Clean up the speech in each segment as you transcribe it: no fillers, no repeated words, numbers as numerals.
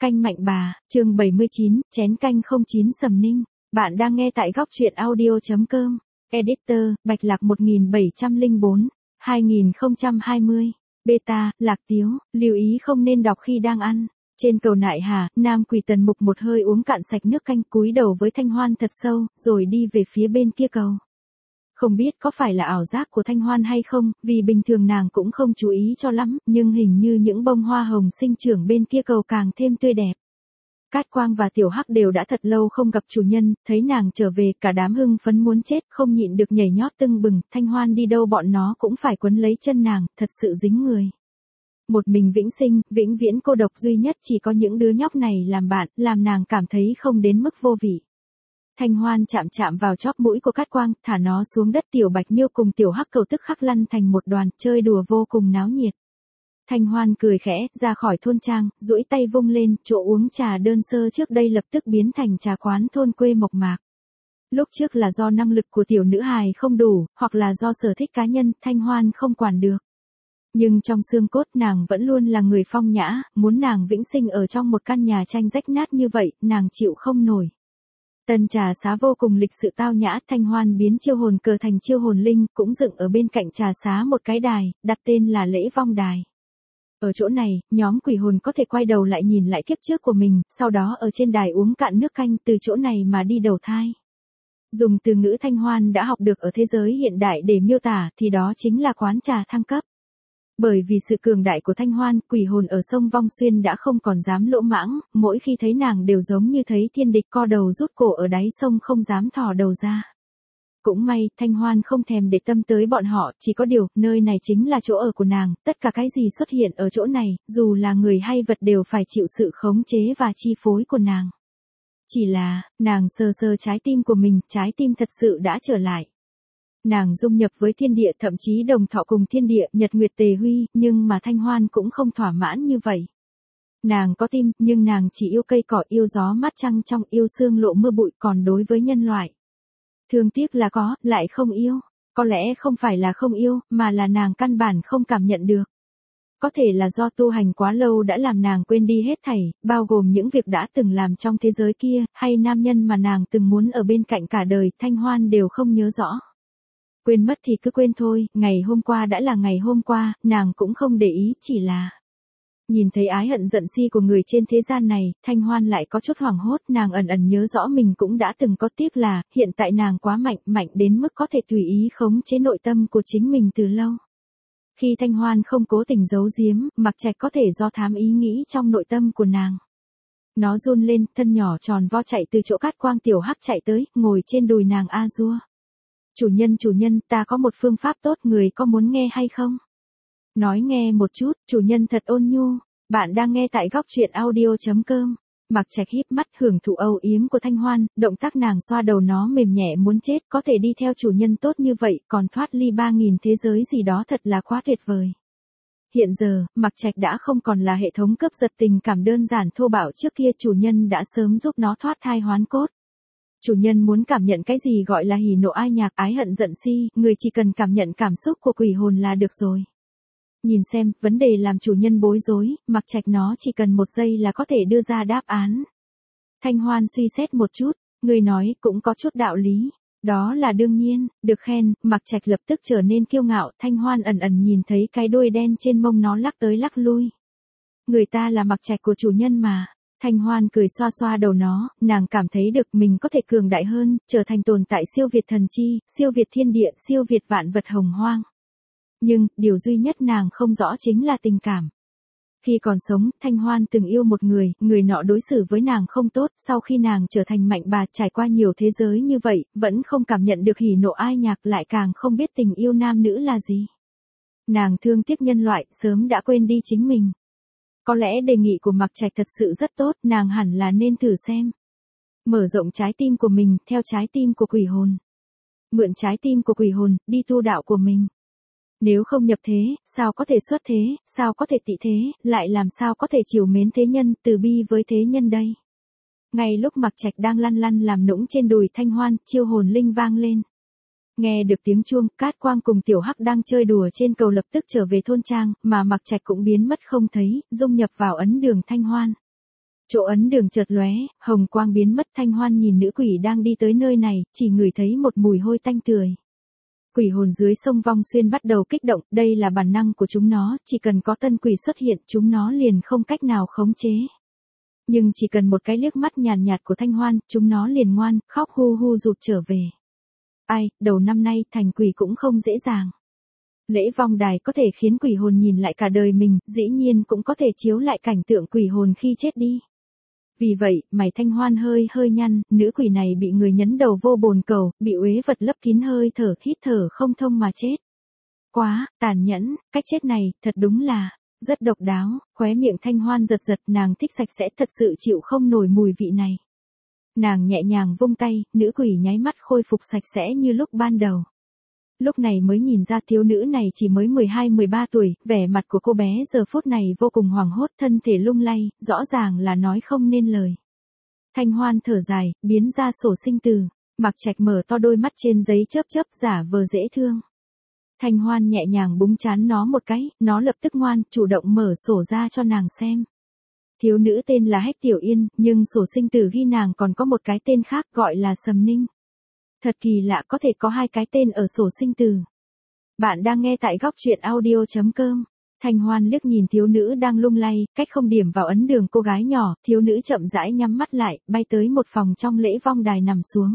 Canh Mạnh Bà, chương 79, chén canh không chín sầm ninh. Bạn đang nghe tại góc truyện audio.com. Editor, Bạch Lạc 1704, 2020. Beta, Lạc Tiếu, lưu ý không nên đọc khi đang ăn. Trên cầu Nại Hà, Nam Quỳ Tần Mục một hơi uống cạn sạch nước canh, cúi đầu với Thanh Hoan thật sâu, rồi đi về phía bên kia cầu. Không biết có phải là ảo giác của Thanh Hoan hay không, vì bình thường nàng cũng không chú ý cho lắm, nhưng hình như những bông hoa hồng sinh trưởng bên kia cầu càng thêm tươi đẹp. Cát Quang và Tiểu Hắc đều đã thật lâu không gặp chủ nhân, thấy nàng trở về, cả đám hưng phấn muốn chết, không nhịn được nhảy nhót tưng bừng, Thanh Hoan đi đâu bọn nó cũng phải quấn lấy chân nàng, thật sự dính người. Một mình Vĩnh Sinh, vĩnh viễn cô độc duy nhất, chỉ có những đứa nhóc này làm bạn, làm nàng cảm thấy không đến mức vô vị. Thanh Hoan chạm chạm vào chóp mũi của Cát Quang, thả nó xuống đất. Tiểu Bạch Miêu cùng Tiểu Hắc Cầu tức khắc lăn thành một đoàn, chơi đùa vô cùng náo nhiệt. Thanh Hoan cười khẽ, ra khỏi thôn trang, duỗi tay vung lên, chỗ uống trà đơn sơ trước đây lập tức biến thành trà quán thôn quê mộc mạc. Lúc trước là do năng lực của tiểu nữ hài không đủ, hoặc là do sở thích cá nhân, Thanh Hoan không quản được. Nhưng trong xương cốt nàng vẫn luôn là người phong nhã, muốn nàng Vĩnh Sinh ở trong một căn nhà tranh rách nát như vậy, nàng chịu không nổi. Tân trà xá vô cùng lịch sự tao nhã, Thanh Hoan biến chiêu hồn cờ thành chiêu hồn linh, cũng dựng ở bên cạnh trà xá một cái đài, đặt tên là Lễ Vong Đài. Ở chỗ này, nhóm quỷ hồn có thể quay đầu lại nhìn lại kiếp trước của mình, sau đó ở trên đài uống cạn nước canh, từ chỗ này mà đi đầu thai. Dùng từ ngữ Thanh Hoan đã học được ở thế giới hiện đại để miêu tả thì đó chính là quán trà thăng cấp. Bởi vì sự cường đại của Thanh Hoan, quỷ hồn ở sông Vong Xuyên đã không còn dám lỗ mãng, mỗi khi thấy nàng đều giống như thấy thiên địch, co đầu rút cổ ở đáy sông không dám thò đầu ra. Cũng may, Thanh Hoan không thèm để tâm tới bọn họ, chỉ có điều, nơi này chính là chỗ ở của nàng, tất cả cái gì xuất hiện ở chỗ này, dù là người hay vật đều phải chịu sự khống chế và chi phối của nàng. Chỉ là, nàng sờ sờ trái tim của mình, trái tim thật sự đã trở lại. Nàng dung nhập với thiên địa, thậm chí đồng thọ cùng thiên địa, nhật nguyệt tề huy, nhưng mà Thanh Hoan cũng không thỏa mãn như vậy. Nàng có tim, nhưng nàng chỉ yêu cây cỏ, yêu gió mát trăng trong, yêu sương lộ mưa bụi, còn đối với nhân loại. Thương tiếc là có, lại không yêu. Có lẽ không phải là không yêu, mà là nàng căn bản không cảm nhận được. Có thể là do tu hành quá lâu đã làm nàng quên đi hết thảy, bao gồm những việc đã từng làm trong thế giới kia, hay nam nhân mà nàng từng muốn ở bên cạnh cả đời, Thanh Hoan đều không nhớ rõ. Quên mất thì cứ quên thôi, ngày hôm qua đã là ngày hôm qua, nàng cũng không để ý, chỉ là... Nhìn thấy ái hận giận si của người trên thế gian này, Thanh Hoan lại có chút hoảng hốt, nàng ẩn ẩn nhớ rõ mình cũng đã từng có, tiếc là, hiện tại nàng quá mạnh, mạnh đến mức có thể tùy ý khống chế nội tâm của chính mình từ lâu. Khi Thanh Hoan không cố tình giấu giếm, Mặc Trạch có thể do thám ý nghĩ trong nội tâm của nàng. Nó run lên, thân nhỏ tròn vo chạy từ chỗ Cát Quang. Tiểu Hắc chạy tới, ngồi trên đùi nàng a dua. Chủ nhân, ta có một phương pháp tốt, người có muốn nghe hay không? Nói nghe một chút, chủ nhân thật ôn nhu. Bạn đang nghe tại góc truyện audio.com. Mặc Trạch híp mắt hưởng thụ âu yếm của Thanh Hoan, động tác nàng xoa đầu nó mềm nhẹ muốn chết, có thể đi theo chủ nhân tốt như vậy, còn thoát ly 3000 thế giới gì đó thật là quá tuyệt vời. Hiện giờ, Mặc Trạch đã không còn là hệ thống cướp giật tình cảm đơn giản thô bạo trước kia, chủ nhân đã sớm giúp nó thoát thai hoán cốt. Chủ nhân muốn cảm nhận cái gì gọi là hỉ nộ ai nhạc, ái hận giận si, người chỉ cần cảm nhận cảm xúc của quỷ hồn là được rồi. Nhìn xem, vấn đề làm chủ nhân bối rối, Mặc Trạch nó chỉ cần một giây là có thể đưa ra đáp án. Thanh Hoan suy xét một chút, người nói cũng có chút đạo lý. Đó là đương nhiên, được khen, Mặc Trạch lập tức trở nên kiêu ngạo. Thanh Hoan ẩn ẩn nhìn thấy cái đuôi đen trên mông nó lắc tới lắc lui. Người ta là Mặc Trạch của chủ nhân mà. Thanh Hoan cười xoa xoa đầu nó, nàng cảm thấy được mình có thể cường đại hơn, trở thành tồn tại siêu việt thần chi, siêu việt thiên địa, siêu việt vạn vật hồng hoang. Nhưng, điều duy nhất nàng không rõ chính là tình cảm. Khi còn sống, Thanh Hoan từng yêu một người, người nọ đối xử với nàng không tốt, sau khi nàng trở thành Mạnh Bà, trải qua nhiều thế giới như vậy, vẫn không cảm nhận được hỉ nộ ai nhạc, lại càng không biết tình yêu nam nữ là gì. Nàng thương tiếc nhân loại, sớm đã quên đi chính mình. Có lẽ đề nghị của Mặc Trạch thật sự rất tốt, nàng hẳn là nên thử xem. Mở rộng trái tim của mình, theo trái tim của quỷ hồn. Mượn trái tim của quỷ hồn, đi tu đạo của mình. Nếu không nhập thế, sao có thể xuất thế, sao có thể tị thế, lại làm sao có thể chiều mến thế nhân, từ bi với thế nhân đây. Ngay lúc Mặc Trạch đang lăn lăn làm nũng trên đùi Thanh Hoan, chiêu hồn linh vang lên. Nghe được tiếng chuông, Cát Quang cùng Tiểu Hắc đang chơi đùa trên cầu lập tức trở về thôn trang, mà Mặc Trạch cũng biến mất không thấy, dung nhập vào ấn đường Thanh Hoan. Chỗ ấn đường chợt lóe, hồng quang biến mất. Thanh Hoan nhìn nữ quỷ đang đi tới nơi này, chỉ ngửi thấy một mùi hôi tanh tưởi. Quỷ hồn dưới sông Vong Xuyên bắt đầu kích động, đây là bản năng của chúng nó, chỉ cần có tân quỷ xuất hiện chúng nó liền không cách nào khống chế. Nhưng chỉ cần một cái liếc mắt nhàn nhạt của Thanh Hoan, chúng nó liền ngoan, khóc hu hu rụt trở về. Ai, đầu năm nay thành quỷ cũng không dễ dàng. Lễ vong đài có thể khiến quỷ hồn nhìn lại cả đời mình, dĩ nhiên cũng có thể chiếu lại cảnh tượng quỷ hồn khi chết đi. Vì vậy, mày Thanh Hoan hơi nhăn, nữ quỷ này bị người nhấn đầu vô bồn cầu, bị uế vật lấp kín hơi thở, hít thở không thông mà chết. Quá, tàn nhẫn, cách chết này, thật đúng là, rất độc đáo, khóe miệng Thanh Hoan giật giật, nàng thích sạch sẽ, thật sự chịu không nổi mùi vị này. Nàng nhẹ nhàng vung tay, nữ quỷ nháy mắt khôi phục sạch sẽ như lúc ban đầu. Lúc này mới nhìn ra thiếu nữ này chỉ mới 12-13 tuổi, vẻ mặt của cô bé giờ phút này vô cùng hoảng hốt, thân thể lung lay, rõ ràng là nói không nên lời. Thanh Hoan thở dài, biến ra sổ sinh từ, Mạc Trạch mở to đôi mắt trên giấy chớp chớp giả vờ dễ thương. Thanh Hoan nhẹ nhàng búng trán nó một cái, nó lập tức ngoan, chủ động mở sổ ra cho nàng xem. Thiếu nữ tên là Hách Tiểu Yên, nhưng sổ sinh tử ghi nàng còn có một cái tên khác gọi là Sầm Ninh. Thật kỳ lạ có thể có hai cái tên ở sổ sinh tử. Bạn đang nghe tại góc truyện audio.com. Thanh Hoan liếc nhìn thiếu nữ đang lung lay, cách không điểm vào ấn đường cô gái nhỏ, thiếu nữ chậm rãi nhắm mắt lại, bay tới một phòng trong lễ vong đài nằm xuống.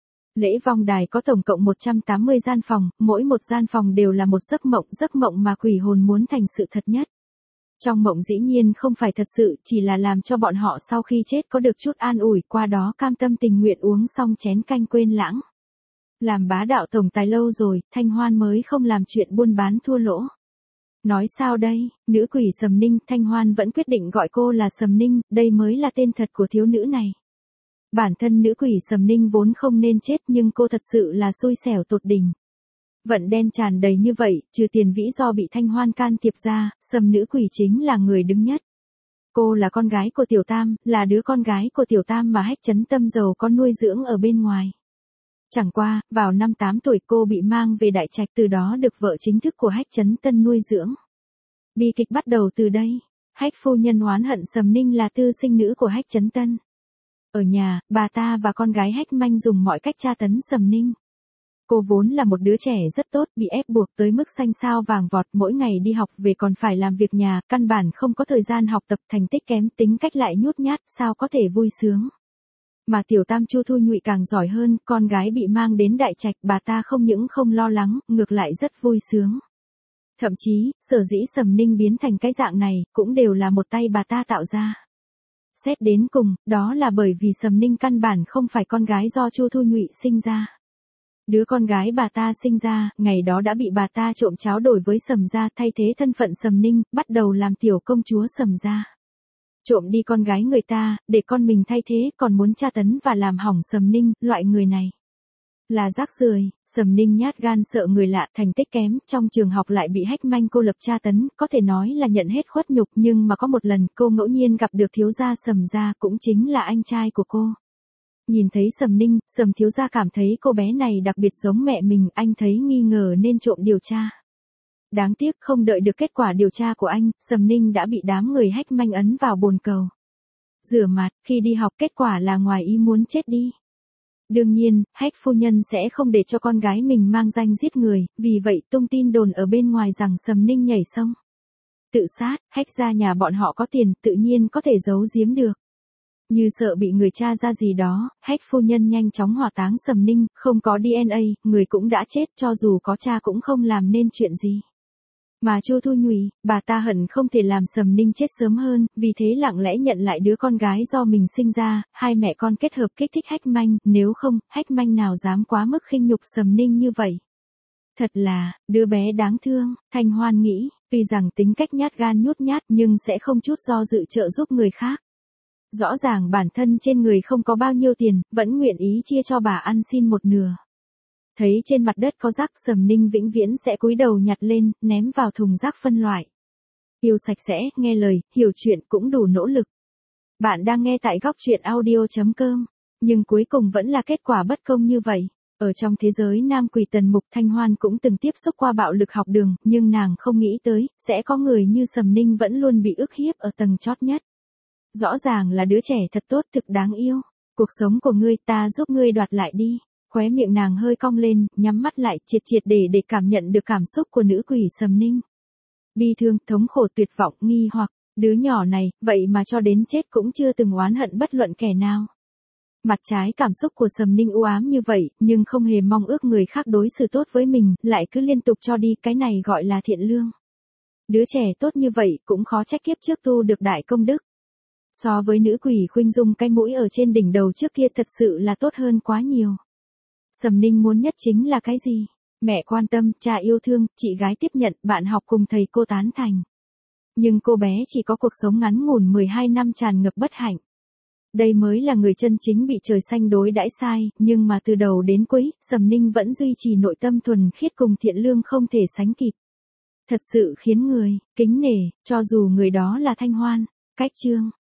Lễ vong đài có tổng cộng 180 gian phòng, mỗi một gian phòng đều là một giấc mộng mà quỷ hồn muốn thành sự thật nhất. Trong mộng dĩ nhiên không phải thật sự, chỉ là làm cho bọn họ sau khi chết có được chút an ủi, qua đó cam tâm tình nguyện uống xong chén canh quên lãng. Làm bá đạo tổng tài lâu rồi, Thanh Hoan mới không làm chuyện buôn bán thua lỗ. Nói sao đây, nữ quỷ Sầm Ninh, Thanh Hoan vẫn quyết định gọi cô là Sầm Ninh, đây mới là tên thật của thiếu nữ này. Bản thân nữ quỷ Sầm Ninh vốn không nên chết nhưng cô thật sự là xui xẻo tột đỉnh. Vận đen tràn đầy như vậy, trừ tiền vĩ do bị Thanh Hoan can thiệp ra, Sầm nữ quỷ chính là người đứng nhất. Cô là con gái của Tiểu Tam, là đứa con gái của Tiểu Tam mà Hách Chấn Tâm giàu có nuôi dưỡng ở bên ngoài. Chẳng qua, vào năm 8 tuổi cô bị mang về Đại Trạch, từ đó được vợ chính thức của Hách Chấn Tân nuôi dưỡng. Bi kịch bắt đầu từ đây. Hách phu nhân oán hận Sầm Ninh là tư sinh nữ của Hách Chấn Tân. Ở nhà, bà ta và con gái Hách Manh dùng mọi cách tra tấn Sầm Ninh. Cô vốn là một đứa trẻ rất tốt, bị ép buộc tới mức xanh xao vàng vọt, mỗi ngày đi học về còn phải làm việc nhà, căn bản không có thời gian học tập, thành tích kém, tính cách lại nhút nhát, sao có thể vui sướng. Mà Tiểu Tam Chu Thu Nhụy càng giỏi hơn, con gái bị mang đến Đại Trạch, bà ta không những không lo lắng, ngược lại rất vui sướng. Thậm chí, sở dĩ Sầm Ninh biến thành cái dạng này, cũng đều là một tay bà ta tạo ra. Xét đến cùng, đó là bởi vì Sầm Ninh căn bản không phải con gái do Chu Thu Nhụy sinh ra. Đứa con gái bà ta sinh ra, ngày đó đã bị bà ta trộm cháo đổi với Sầm gia, thay thế thân phận Sầm Ninh, bắt đầu làm tiểu công chúa Sầm gia. Trộm đi con gái người ta, để con mình thay thế, còn muốn tra tấn và làm hỏng Sầm Ninh, loại người này là rác rưởi. Sầm Ninh nhát gan sợ người lạ, thành tích kém, trong trường học lại bị Hách Manh cô lập tra tấn, có thể nói là nhận hết khuất nhục, nhưng mà có một lần cô ngẫu nhiên gặp được thiếu gia Sầm gia, cũng chính là anh trai của cô. Nhìn thấy Sầm Ninh, Sầm thiếu gia cảm thấy cô bé này đặc biệt giống mẹ mình, anh thấy nghi ngờ nên trộm điều tra. Đáng tiếc không đợi được kết quả điều tra của anh, Sầm Ninh đã bị đám người Hách Manh ấn vào bồn cầu. Rửa mặt, khi đi học kết quả là ngoài ý muốn chết đi. Đương nhiên, Hách phu nhân sẽ không để cho con gái mình mang danh giết người, vì vậy tung tin đồn ở bên ngoài rằng Sầm Ninh nhảy sông tự sát. Hách gia nhà bọn họ có tiền, tự nhiên có thể giấu giếm được. Như sợ bị người tra ra gì đó, Hách phu nhân nhanh chóng hỏa táng Sầm Ninh, không có DNA, người cũng đã chết, cho dù có tra cũng không làm nên chuyện gì. Mà Chu Thu Nhụy, bà ta hận không thể làm Sầm Ninh chết sớm hơn, vì thế lặng lẽ nhận lại đứa con gái do mình sinh ra, hai mẹ con kết hợp kích thích Hách Manh, nếu không, Hách Manh nào dám quá mức khinh nhục Sầm Ninh như vậy. Thật là, đứa bé đáng thương, Thanh Hoan nghĩ, tuy rằng tính cách nhát gan nhút nhát nhưng sẽ không chút do dự trợ giúp người khác. Rõ ràng bản thân trên người không có bao nhiêu tiền, vẫn nguyện ý chia cho bà ăn xin một nửa. Thấy trên mặt đất có rác, Sầm Ninh vĩnh viễn sẽ cúi đầu nhặt lên, ném vào thùng rác phân loại. Yêu sạch sẽ, nghe lời, hiểu chuyện cũng đủ nỗ lực. Bạn đang nghe tại góc truyện audio.com, nhưng cuối cùng vẫn là kết quả bất công như vậy. Ở trong thế giới nam quỷ Tần Mục, Thanh Hoan cũng từng tiếp xúc qua bạo lực học đường, nhưng nàng không nghĩ tới, sẽ có người như Sầm Ninh vẫn luôn bị ức hiếp ở tầng chót nhất. Rõ ràng là đứa trẻ thật tốt thực đáng yêu. Cuộc sống của ngươi ta giúp ngươi đoạt lại đi. Khóe miệng nàng hơi cong lên, nhắm mắt lại triệt triệt để cảm nhận được cảm xúc của nữ quỷ Sầm Ninh. Bi thương, thống khổ, tuyệt vọng, nghi hoặc, đứa nhỏ này, vậy mà cho đến chết cũng chưa từng oán hận bất luận kẻ nào. Mặt trái cảm xúc của Sầm Ninh u ám như vậy, nhưng không hề mong ước người khác đối xử tốt với mình, lại cứ liên tục cho đi, cái này gọi là thiện lương. Đứa trẻ tốt như vậy cũng khó trách kiếp trước tu được đại công đức. So với nữ quỷ Khuynh Dung cái mũi ở trên đỉnh đầu trước kia thật sự là tốt hơn quá nhiều. Sầm Ninh muốn nhất chính là cái gì? Mẹ quan tâm, cha yêu thương, chị gái tiếp nhận, bạn học cùng thầy cô tán thành. Nhưng cô bé chỉ có cuộc sống ngắn ngủn 12 năm tràn ngập bất hạnh. Đây mới là người chân chính bị trời xanh đối đãi sai, nhưng mà từ đầu đến cuối, Sầm Ninh vẫn duy trì nội tâm thuần khiết cùng thiện lương không thể sánh kịp. Thật sự khiến người kính nể, cho dù người đó là Thanh Hoan. Cách chương